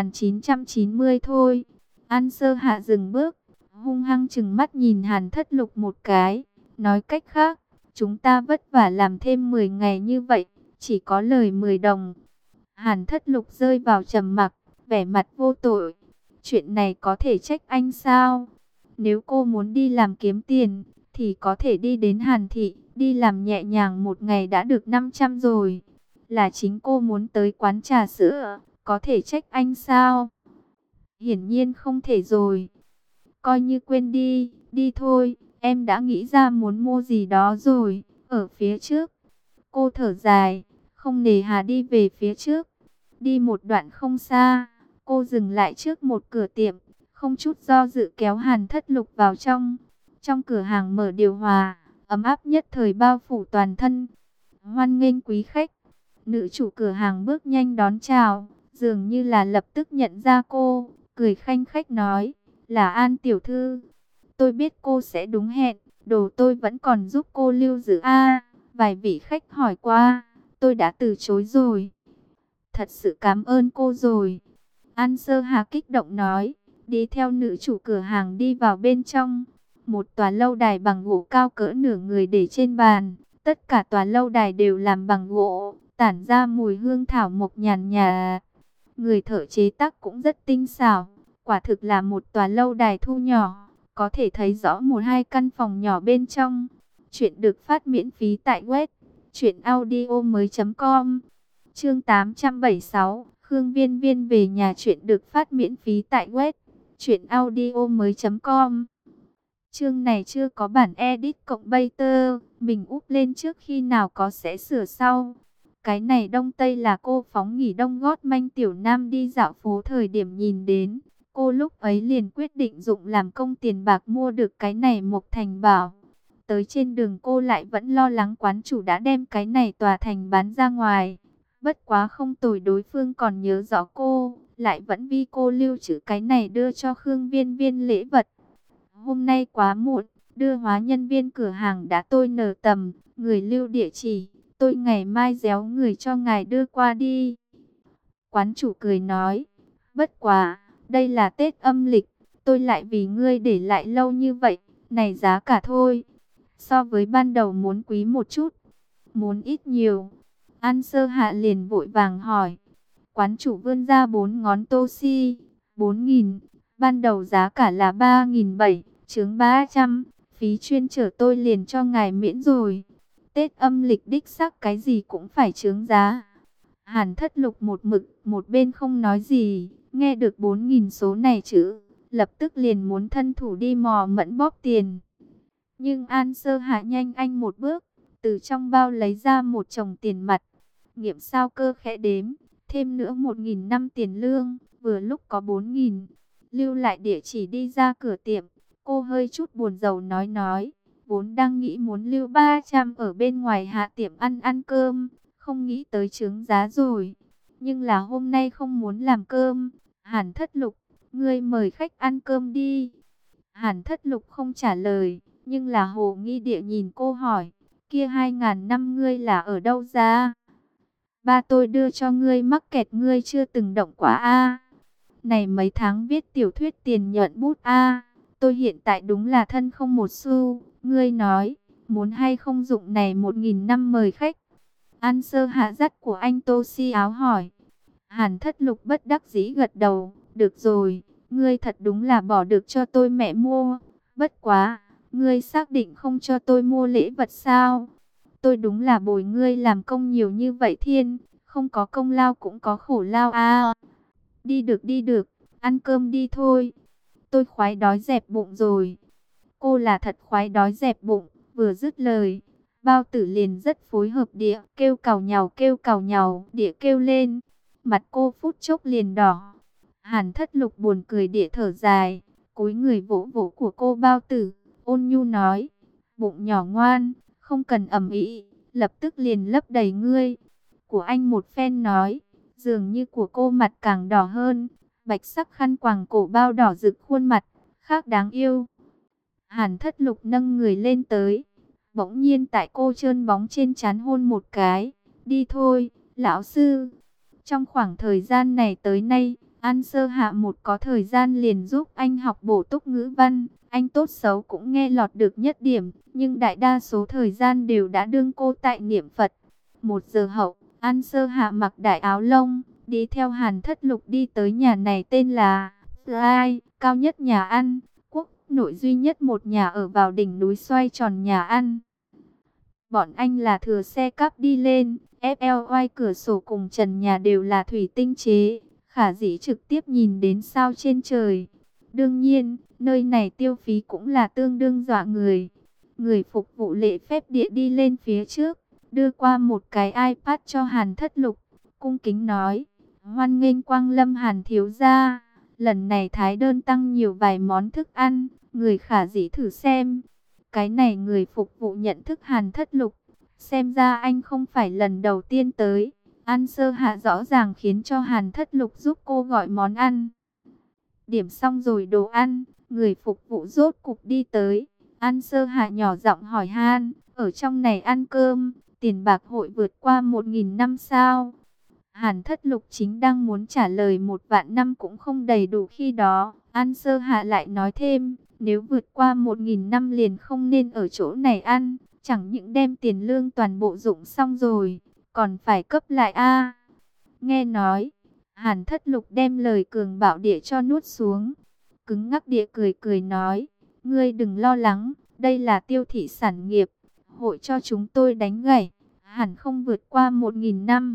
2.990 thôi. An Sơ Hạ dừng bước, hung hăng chừng mắt nhìn Hàn Thất Lục một cái. Nói cách khác, chúng ta vất vả làm thêm 10 ngày như vậy, chỉ có lời 10 đồng. Hàn Thất Lục rơi vào trầm mặc, vẻ mặt vô tội. Chuyện này có thể trách anh sao? Nếu cô muốn đi làm kiếm tiền, thì có thể đi đến Hàn Thị, đi làm nhẹ nhàng một ngày đã được 500 rồi. Là chính cô muốn tới quán trà sữa, có thể trách anh sao? Hiển nhiên không thể rồi. Coi như quên đi, đi thôi, em đã nghĩ ra muốn mua gì đó rồi, ở phía trước. Cô thở dài, không nề hà đi về phía trước. Đi một đoạn không xa, cô dừng lại trước một cửa tiệm, không chút do dự kéo Hàn Thất Lục vào trong. Trong cửa hàng mở điều hòa, ấm áp nhất thời bao phủ toàn thân. Hoan nghênh quý khách. Nữ chủ cửa hàng bước nhanh đón chào, dường như là lập tức nhận ra cô, cười khanh khách nói, là An tiểu thư. Tôi biết cô sẽ đúng hẹn, đồ tôi vẫn còn giúp cô lưu giữ a. Vài vị khách hỏi qua, tôi đã từ chối rồi. Thật sự cảm ơn cô rồi. An Sơ Hà kích động nói, đi theo nữ chủ cửa hàng đi vào bên trong. Một tòa lâu đài bằng gỗ cao cỡ nửa người để trên bàn. Tất cả tòa lâu đài đều làm bằng gỗ, tản ra mùi hương thảo mộc nhàn nhạt. Người thợ chế tác cũng rất tinh xảo. Quả thực là một tòa lâu đài thu nhỏ, có thể thấy rõ một hai căn phòng nhỏ bên trong. Chuyện được phát miễn phí tại web truyệnaudiomoi.com. Chương 876, Khương Viên Viên về nhà. Chuyện được phát miễn phí tại web truyệnaudiomoi.com. Chương này chưa có bản edit cộng Bater, mình úp lên trước khi nào có sẽ sửa sau. Cái này Đông Tây là cô phóng nghỉ đông gót manh tiểu nam đi dạo phố thời điểm nhìn đến. Cô lúc ấy liền quyết định dụng làm công tiền bạc mua được cái này Mộc Thành Bảo. Tới trên đường cô lại vẫn lo lắng quán chủ đã đem cái này tòa thành bán ra ngoài. Bất quá không tồi, đối phương còn nhớ rõ cô, lại vẫn vì cô lưu trữ cái này đưa cho Khương Viên Viên lễ vật. Hôm nay quá muộn, đưa hóa nhân viên cửa hàng đã tôi nở tầm, người lưu địa chỉ, tôi ngày mai réo người cho ngài đưa qua đi. Quán chủ cười nói, bất quá, đây là Tết âm lịch, tôi lại vì ngươi để lại lâu như vậy, này giá cả thôi. So với ban đầu muốn quý một chút, muốn ít nhiều. An Sơ Hạ liền vội vàng hỏi. Quán chủ vươn ra 4 ngón tô si, 4.000, ban đầu giá cả là 3.700, chướng 300, phí chuyên chở tôi liền cho ngài miễn rồi. Tết âm lịch đích xác cái gì cũng phải chướng giá. Hàn Thất Lục một mực, một bên không nói gì, nghe được 4.000 số này chữ, lập tức liền muốn thân thủ đi mò mẫm bóp tiền. Nhưng An Sơ Hạ nhanh anh một bước, từ trong bao lấy ra một chồng tiền mặt. Nghiệm sao Cơ khẽ đếm, thêm nữa 1.000 năm tiền lương, vừa lúc có 4.000. Lưu lại địa chỉ đi ra cửa tiệm, cô hơi chút buồn rầu nói, vốn đang nghĩ muốn lưu 300 ở bên ngoài hạ tiệm ăn cơm, không nghĩ tới chướng giá rồi. Nhưng là hôm nay không muốn làm cơm. Hàn Thất Lục, ngươi mời khách ăn cơm đi. Hàn Thất Lục không trả lời, nhưng là hồ nghi địa nhìn cô hỏi, kia 2.000 năm ngươi là ở đâu ra? Ba tôi đưa cho ngươi mắc kẹt ngươi chưa từng động quá a. Này mấy tháng viết tiểu thuyết tiền nhuận bút a, tôi hiện tại đúng là thân không một xu. Ngươi nói, muốn hay không dụng này 1.000 năm mời khách? An Sơ Hạ dắt của anh Tô Si áo hỏi. Hàn Thất Lục bất đắc dĩ gật đầu, được rồi, ngươi thật đúng là bỏ được cho tôi mẹ mua. Bất quá, ngươi xác định không cho tôi mua lễ vật sao? Tôi đúng là bồi ngươi làm công nhiều như vậy thiên, không có công lao cũng có khổ lao a. Đi được, ăn cơm đi thôi. Tôi khoái đói dẹp bụng rồi. Cô là thật khoái đói dẹp bụng, vừa dứt lời. Bao tử liền rất phối hợp địa, kêu cào nhàu, địa kêu lên. Mặt cô phút chốc liền đỏ. Hàn Thất Lục buồn cười địa thở dài, cúi người vỗ vỗ của cô bao tử, ôn nhu nói. Bụng nhỏ ngoan, không cần ầm ĩ, lập tức liền lấp đầy ngươi. Của anh một phen nói, dường như của cô mặt càng đỏ hơn, bạch sắc khăn quàng cổ bao đỏ rực khuôn mặt, khác đáng yêu. Hàn Thất Lục nâng người lên tới, bỗng nhiên tại cô trơn bóng trên trán hôn một cái. Đi thôi, lão sư. Trong khoảng thời gian này tới nay, An Sơ Hạ một có thời gian liền giúp anh học bổ túc ngữ văn. Anh tốt xấu cũng nghe lọt được nhất điểm, nhưng đại đa số thời gian đều đã đương cô tại niệm Phật. 1 giờ hậu, An Sơ Hạ mặc đại áo lông, đi theo Hàn Thất Lục đi tới nhà này tên là Ai, cao nhất nhà ăn, quốc nội duy nhất một nhà ở vào đỉnh núi xoay tròn nhà ăn. Bọn anh là thừa xe cắp đi lên, FLY cửa sổ cùng trần nhà đều là thủy tinh chế, khả dĩ trực tiếp nhìn đến sao trên trời. Đương nhiên, nơi này tiêu phí cũng là tương đương dọa người. Người phục vụ lễ phép địa đi lên phía trước, đưa qua một cái iPad cho Hàn Thất Lục, cung kính nói, hoan nghênh quang lâm Hàn thiếu gia. Lần này thái đơn tăng nhiều vài món thức ăn, người khả dĩ thử xem. Cái này người phục vụ nhận thức Hàn Thất Lục, xem ra anh không phải lần đầu tiên tới. An Sơ Hạ rõ ràng khiến cho Hàn Thất Lục giúp cô gọi món ăn. Điểm xong rồi đồ ăn, người phục vụ rốt cục đi tới. An Sơ Hạ nhỏ giọng hỏi han, ở trong này ăn cơm, tiền bạc hội vượt qua 1.000 năm sao? Hàn Thất Lục chính đang muốn trả lời 1.000 năm cũng không đầy đủ khi đó. An Sơ Hạ lại nói thêm, nếu vượt qua 1.000 năm liền không nên ở chỗ này ăn, chẳng những đem tiền lương toàn bộ dụng xong rồi, còn phải cấp lại a. Nghe nói, Hàn Thất Lục đem lời cường bạo địa cho nuốt xuống, cứng ngắc địa cười cười nói, ngươi đừng lo lắng, đây là tiêu thị sản nghiệp, hội cho chúng tôi đánh gãy, hẳn không vượt qua 1.000 năm.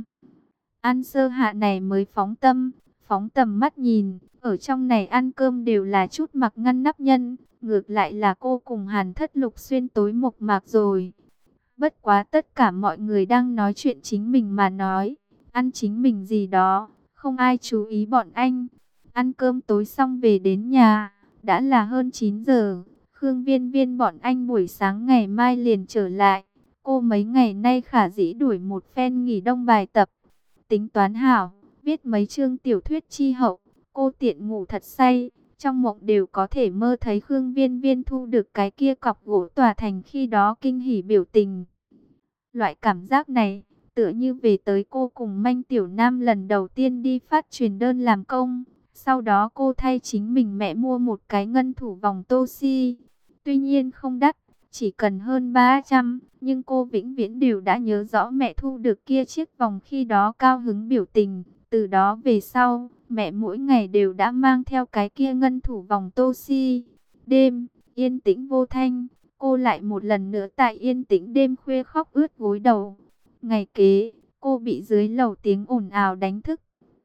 An Sơ Hạ này mới phóng tâm, phóng tầm mắt nhìn, ở trong này ăn cơm đều là chút mặc ngăn nắp nhân, ngược lại là cô cùng Hàn Thất Lục xuyên tối mộc mạc rồi. Bất quá tất cả mọi người đang nói chuyện chính mình mà nói, ăn chính mình gì đó, không ai chú ý bọn anh. Ăn cơm tối xong về đến nhà, đã là hơn 9 giờ, Khương Viên Viên bọn anh buổi sáng ngày mai liền trở lại. Cô mấy ngày nay khả dĩ đuổi một phen nghỉ đông bài tập, tính toán hảo, viết mấy chương tiểu thuyết chi hậu, cô tiện ngủ thật say, trong mộng đều có thể mơ thấy Khương Viên Viên thu được cái kia cọc gỗ tòa thành khi đó kinh hỉ biểu tình. Loại cảm giác này, tựa như về tới cô cùng Manh Tiểu Nam lần đầu tiên đi phát truyền đơn làm công, sau đó cô thay chính mình mẹ mua một cái ngân thủ vòng tô si. Tuy nhiên không đắt, chỉ cần hơn 300, nhưng cô vĩnh viễn đều đã nhớ rõ mẹ thu được kia chiếc vòng khi đó cao hứng biểu tình. Từ đó về sau, mẹ mỗi ngày đều đã mang theo cái kia ngân thủ vòng tô si. Đêm, yên tĩnh vô thanh, cô lại một lần nữa tại yên tĩnh đêm khuya khóc ướt gối đầu. Ngày kế, cô bị dưới lầu tiếng ồn ào đánh thức.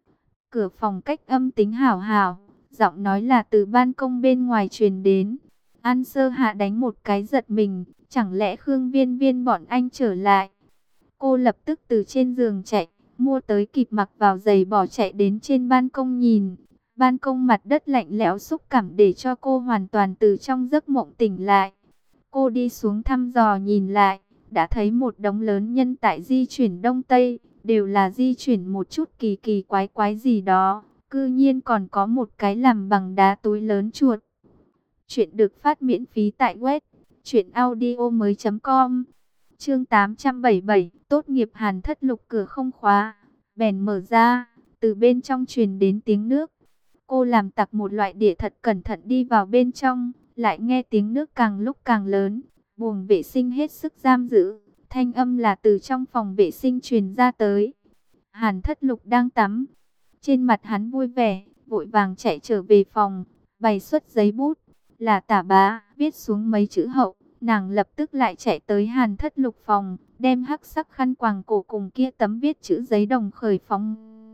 Cửa phòng cách âm tính hảo hảo, giọng nói là từ ban công bên ngoài truyền đến. An Sơ Hạ đánh một cái giật mình, chẳng lẽ Khương Viên Viên bọn anh trở lại? Cô lập tức từ trên giường chạy, mua tới kịp mặc vào giày bỏ chạy đến trên ban công nhìn. Ban công mặt đất lạnh lẽo xúc cảm để cho cô hoàn toàn từ trong giấc mộng tỉnh lại. Cô đi xuống thăm dò nhìn lại, đã thấy một đống lớn nhân tại di chuyển Đông Tây, đều là di chuyển một chút kỳ kỳ quái quái gì đó. Cư nhiên còn có một cái làm bằng đá túi lớn chuột. Chuyện được phát miễn phí tại web truyệnaudiomoi.com. Chương 877, tốt nghiệp Hàn Thất Lục cửa không khóa, bèn mở ra, từ bên trong truyền đến tiếng nước. Cô làm tặc một loại đĩa thật cẩn thận đi vào bên trong, lại nghe tiếng nước càng lúc càng lớn, buồng vệ sinh hết sức giam giữ, thanh âm là từ trong phòng vệ sinh truyền ra tới. Hàn Thất Lục đang tắm, trên mặt hắn vui vẻ, vội vàng chạy trở về phòng, bày xuất giấy bút, là Tả Bá, viết xuống mấy chữ hậu. Nàng lập tức lại chạy tới Hàn Thất Lục phòng, đem hắc sắc khăn quàng cổ cùng kia tấm viết chữ giấy đồng khởi phóng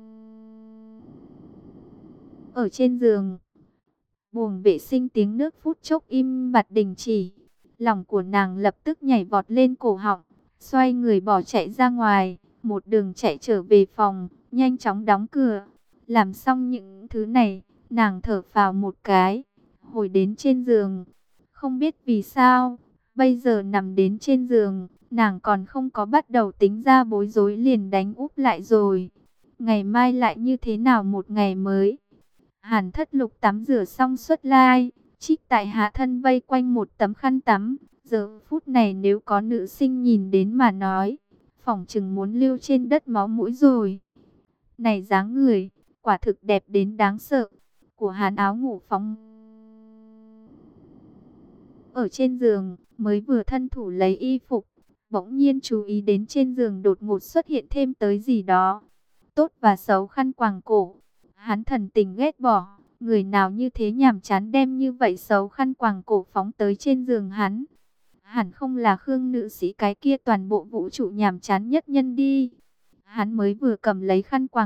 ở trên giường. Buồng vệ sinh tiếng nước phút chốc im bặt đình chỉ. Lòng của nàng lập tức nhảy vọt lên cổ họng, xoay người bỏ chạy ra ngoài, một đường chạy trở về phòng, nhanh chóng đóng cửa. Làm xong những thứ này, nàng thở phào một cái, hồi đến trên giường. Không biết vì sao, bây giờ nằm đến trên giường, nàng còn không có bắt đầu tính ra bối rối liền đánh úp lại rồi. Ngày mai lại như thế nào một ngày mới? Hàn Thất Lục tắm rửa xong xuất lai, trích tại hạ thân vây quanh một tấm khăn tắm. Giờ phút này nếu có nữ sinh nhìn đến mà nói, phỏng chừng muốn lưu trên đất máu mũi rồi. Này dáng người, quả thực đẹp đến đáng sợ. Của Hàn áo ngủ phóng ở trên giường, mới vừa thân thủ lấy y phục, bỗng nhiên chú ý đến trên giường đột ngột xuất hiện thêm tới gì đó. Tốt và xấu khăn quàng cổ. Hắn thần tình ghét bỏ, người nào như thế nhàm chán đem như vậy xấu khăn quàng cổ phóng tới trên giường hắn. Hẳn không là Khương nữ sĩ cái kia toàn bộ vũ trụ nhàm chán nhất nhân đi. Hắn mới vừa cầm lấy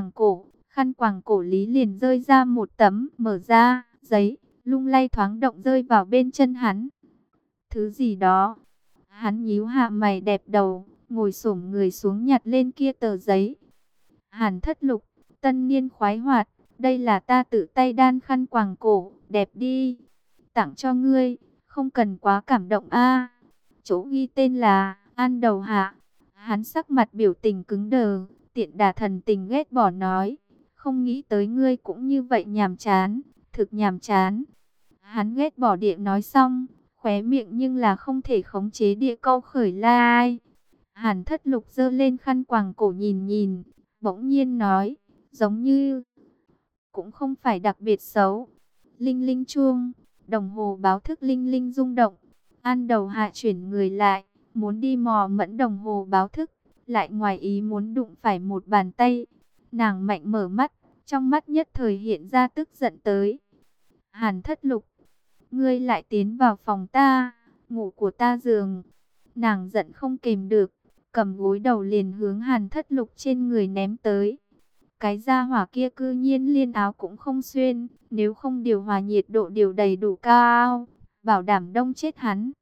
khăn quàng cổ lý liền rơi ra một tấm, mở ra, giấy, lung lay thoáng động rơi vào bên chân hắn. Thứ gì đó. Hắn nhíu hạ mày đẹp đầu, ngồi xổm người xuống nhặt lên kia tờ giấy. Hàn Thất Lục, tân niên khoái hoạt, đây là ta tự tay đan khăn quàng cổ, đẹp đi. Tặng cho ngươi, không cần quá cảm động a. Chỗ ghi tên là An Đầu Hạ. Hắn sắc mặt biểu tình cứng đờ, tiện đà thần tình ghét bỏ nói, không nghĩ tới ngươi cũng như vậy nhàm chán, thực nhàm chán. Hắn ghét bỏ địa nói xong, khóe miệng nhưng là không thể khống chế địa câu khởi lai. Hàn Thất Lục giơ lên khăn quàng cổ nhìn nhìn, bỗng nhiên nói, giống như cũng không phải đặc biệt xấu. Linh linh chuông, đồng hồ báo thức linh linh rung động. An Đầu Hạ chuyển người lại, muốn đi mò mẫn đồng hồ báo thức, lại ngoài ý muốn đụng phải một bàn tay. Nàng mạnh mở mắt, trong mắt nhất thời hiện ra tức giận tới. Hàn Thất Lục, ngươi lại tiến vào phòng ta, ngủ của ta giường. Nàng giận không kềm được, cầm gối đầu liền hướng Hàn Thất Lục trên người ném tới. Cái gia hỏa kia cư nhiên liên áo cũng không xuyên, nếu không điều hòa nhiệt độ điều đầy đủ cao, bảo đảm đông chết hắn.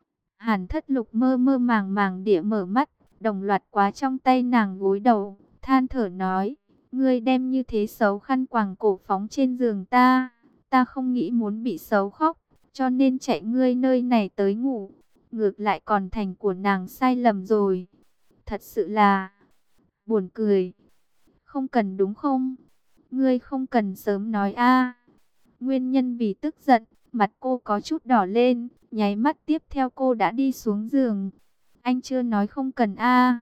Hàn Thất Lục mơ mơ màng màng địa mở mắt, đồng loạt quá trong tay nàng gối đầu, than thở nói, ngươi đem như thế xấu khăn quàng cổ phóng trên giường ta, ta không nghĩ muốn bị xấu khóc, cho nên chạy ngươi nơi này tới ngủ, ngược lại còn thành của nàng sai lầm rồi. Thật sự là buồn cười. Không cần đúng không? Ngươi không cần sớm nói a. Nguyên nhân vì tức giận, mặt cô có chút đỏ lên, nháy mắt tiếp theo cô đã đi xuống giường. Anh chưa nói không cần a.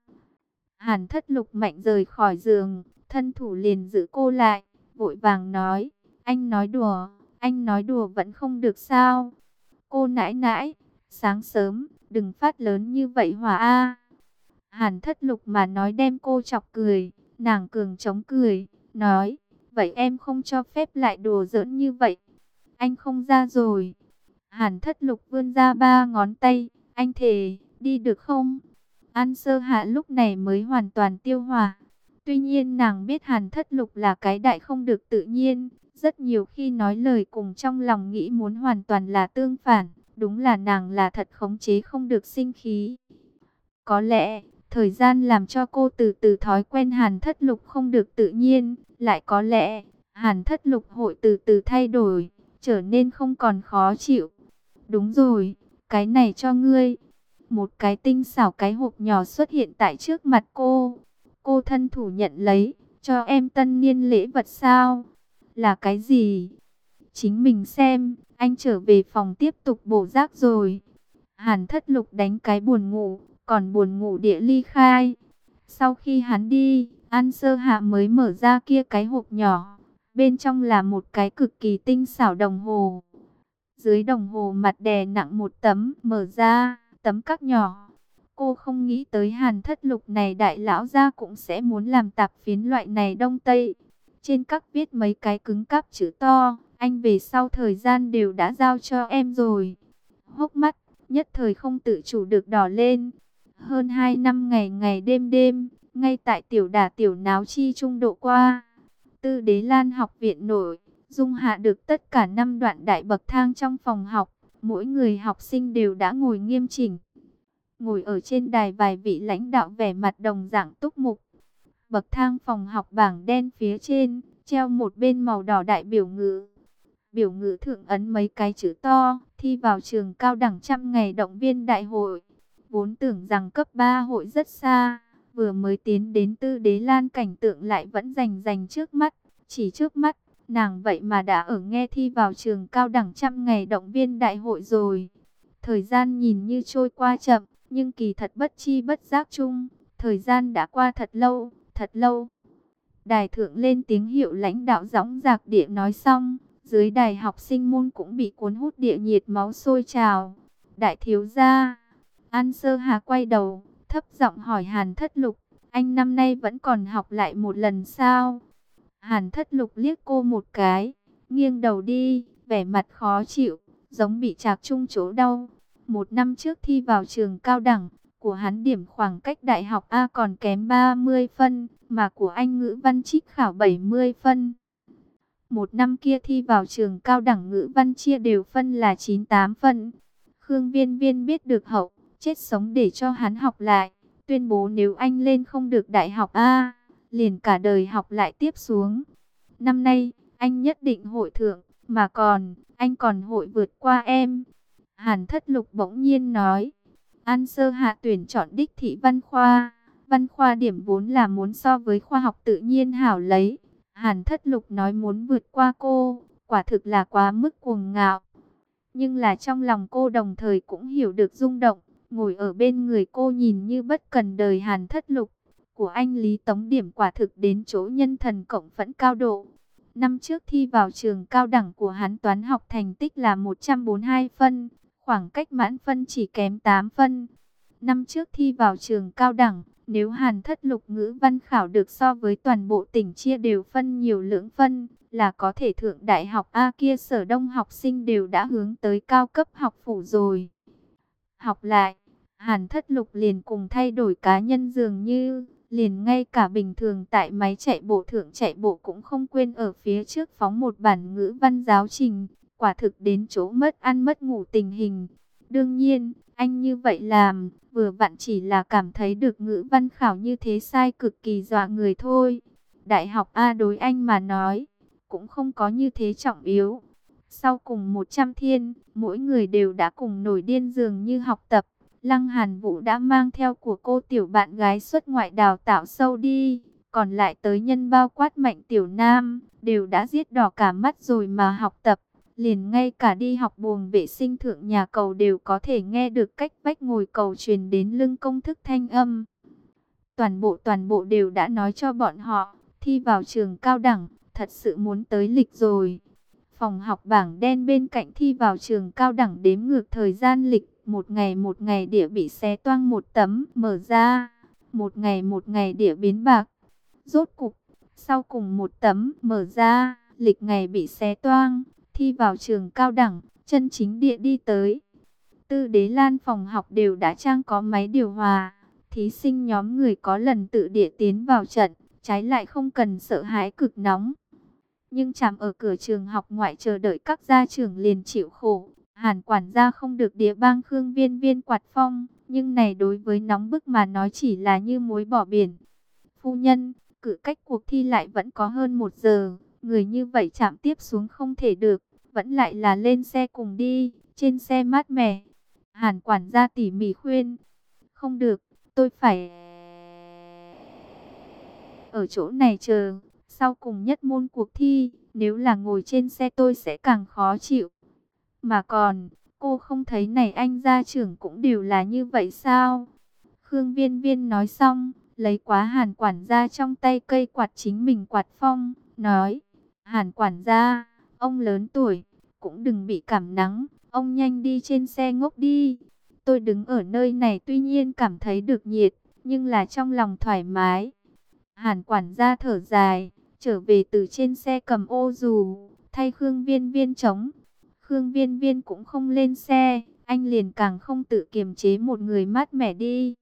Hàn Thất Lục mạnh rời khỏi giường, thân thủ liền giữ cô lại, vội vàng nói, anh nói đùa vẫn không được sao? Cô nãi nãi, sáng sớm, đừng phát lớn như vậy hỏa a. Hàn Thất Lục mà nói đem cô chọc cười, nàng cường chống cười, nói, vậy em không cho phép lại đùa giỡn như vậy. Anh không ra rồi. Hàn Thất Lục vươn ra 3 ngón tay, anh thề, đi được không? An Sơ Hạ lúc này mới hoàn toàn tiêu hòa. Tuy nhiên nàng biết Hàn Thất Lục là cái đại không được tự nhiên, rất nhiều khi nói lời cùng trong lòng nghĩ muốn hoàn toàn là tương phản, Đúng là nàng là thật khống chế không được sinh khí. Có lẽ, thời gian làm cho cô từ từ thói quen Hàn Thất Lục không được tự nhiên. Lại có lẽ, Hàn Thất Lục hội từ từ thay đổi, trở nên không còn khó chịu. Đúng rồi, cái này cho ngươi. Một cái tinh xảo cái hộp nhỏ xuất hiện tại trước mặt cô. Cô thân thủ nhận lấy, cho em tân niên lễ vật sao? Là cái gì? Chính mình xem, anh trở về phòng tiếp tục bổ rác rồi. Hàn Thất Lục đánh cái buồn ngủ, còn buồn ngủ địa ly khai. Sau khi hắn đi, An Sơ Hạ mới mở ra kia cái hộp nhỏ. Bên trong là một cái cực kỳ tinh xảo đồng hồ. Dưới đồng hồ mặt đè nặng một tấm, mở ra, tấm các nhỏ. Cô không nghĩ tới Hàn Thất Lục này đại lão gia cũng sẽ muốn làm tạp phiến loại này đông tây. Trên các viết mấy cái cứng cáp chữ to, anh về sau thời gian đều đã giao cho em rồi. Hốc mắt, nhất thời không tự chủ được đỏ lên. Hơn 2 năm ngày ngày đêm đêm, ngay tại tiểu đả tiểu náo chi trung độ qua. Tư Đế Lan học viện nổi, dung hạ được tất cả 5 đoạn đại bậc thang trong phòng học. Mỗi người học sinh đều đã ngồi nghiêm chỉnh. Ngồi ở trên đài vài vị lãnh đạo vẻ mặt đồng dạng túc mục. Bậc thang phòng học bảng đen phía trên, treo một bên màu đỏ đại biểu ngữ. Biểu ngữ thượng ấn mấy cái chữ to, thi vào trường cao đẳng trăm ngày động viên đại hội. Vốn tưởng rằng cấp 3 hội rất xa, vừa mới tiến đến Tư Đế Lan cảnh tượng lại vẫn rành rành trước mắt. Chỉ trước mắt, nàng vậy mà đã ở nghe thi vào trường cao đẳng trăm ngày động viên đại hội rồi. Thời gian nhìn như trôi qua chậm, nhưng kỳ thật bất chi bất giác chung, thời gian đã qua thật lâu, thật lâu. Đài thượng lên tiếng hiệu lãnh đạo dõng dạc địa nói xong, dưới đài học sinh môn cũng bị cuốn hút địa nhiệt máu sôi trào. Đại thiếu gia, An Sơ Hà quay đầu, thấp giọng hỏi Hàn Thất Lục, anh năm nay vẫn còn học lại một lần sao? Hàn Thất Lục liếc cô một cái, nghiêng đầu đi, vẻ mặt khó chịu, giống bị chạc chung chỗ đau. Một năm trước thi vào trường cao đẳng, của hắn điểm khoảng cách đại học A còn kém 30 phân, mà của anh ngữ văn trích khảo 70 phân. Một năm kia thi vào trường cao đẳng ngữ văn chia đều phân là 98 phân. Khương Viên Viên biết được hậu, chết sống để cho hắn học lại, tuyên bố nếu anh lên không được đại học A, liền cả đời học lại tiếp xuống. Năm nay, anh nhất định hội thượng, mà còn, anh còn hội vượt qua em. Hàn Thất Lục bỗng nhiên nói, An Sơ Hạ tuyển chọn đích thị văn khoa. Văn khoa điểm vốn là muốn so với khoa học tự nhiên hảo lấy. Hàn Thất Lục nói muốn vượt qua cô, quả thực là quá mức cuồng ngạo. Nhưng là trong lòng cô đồng thời cũng hiểu được rung động. Ngồi ở bên người cô nhìn như bất cần đời Hàn Thất Lục. Của anh Lý Tống điểm quả thực đến chỗ nhân thần cộng phẫn cao độ. Năm trước thi vào trường cao đẳng của hắn toán học thành tích là 142 phân. Khoảng cách mãn phân chỉ kém 8 phân. Năm trước thi vào trường cao đẳng, nếu Hàn Thất Lục ngữ văn khảo được so với toàn bộ tỉnh chia đều phân nhiều lưỡng phân, là có thể thượng đại học A kia Sở Đông học sinh đều đã hướng tới cao cấp học phủ rồi. Học lại, Hàn Thất Lục liền cùng thay đổi cá nhân dường như, liền ngay cả bình thường tại máy chạy bộ thượng chạy bộ cũng không quên ở phía trước phóng một bản ngữ văn giáo trình, quả thực đến chỗ mất ăn mất ngủ tình hình. Đương nhiên, anh như vậy làm, vừa vặn chỉ là cảm thấy được ngữ văn khảo như thế sai cực kỳ dọa người thôi. Đại học A đối anh mà nói, cũng không có như thế trọng yếu. Sau cùng 100 thiên, mỗi người đều đã cùng nổi điên dường như học tập. Lăng Hàn Vũ đã mang theo của cô tiểu bạn gái xuất ngoại đào tạo sâu đi. Còn lại tới nhân bao quát Mạnh Tiểu Nam, đều đã giết đỏ cả mắt rồi mà học tập. Liền ngay cả đi học buồng vệ sinh thượng nhà cầu đều có thể nghe được cách vách ngồi cầu truyền đến lưng công thức thanh âm. Toàn bộ đều đã nói cho bọn họ, thi vào trường cao đẳng, thật sự muốn tới lịch rồi. Phòng học bảng đen bên cạnh thi vào trường cao đẳng đếm ngược thời gian lịch, một ngày địa bị xé toang một tấm, mở ra, một ngày địa biến bạc. Rốt cục, sau cùng một tấm, mở ra, lịch ngày bị xé toang, thi vào trường cao đẳng, chân chính địa đi tới. Tư Đế Lan phòng học đều đã trang có máy điều hòa, thí sinh nhóm người có lần tự địa tiến vào trận, trái lại không cần sợ hãi cực nóng. Nhưng chạm ở cửa trường học ngoại chờ đợi các gia trưởng liền chịu khổ. Hàn quản gia không được địa bang Khương Viên Viên quạt phong, nhưng này đối với nóng bức mà nói chỉ là như muối bỏ biển. Phu nhân, cự cách cuộc thi lại vẫn có hơn 1 giờ, người như vậy chạm tiếp xuống không thể được, vẫn lại là lên xe cùng đi, trên xe mát mẻ. Hàn quản gia tỉ mỉ khuyên, không được, tôi phải ở chỗ này chờ, sau cùng nhất môn cuộc thi, nếu là ngồi trên xe tôi sẽ càng khó chịu. Mà còn, cô không thấy này anh gia trưởng cũng đều là như vậy sao? Khương Viên Viên nói xong, lấy quá Hàn quản gia trong tay cây quạt chính mình quạt phong, nói, Hàn quản gia, ông lớn tuổi, cũng đừng bị cảm nắng, ông nhanh đi trên xe ngốc đi. Tôi đứng ở nơi này tuy nhiên cảm thấy được nhiệt, nhưng là trong lòng thoải mái. Hàn quản gia thở dài, trở về từ trên xe cầm ô dù, thay Khương Viên Viên chống. Khương Viên Viên cũng không lên xe, anh liền càng không tự kiềm chế một người mát mẻ đi.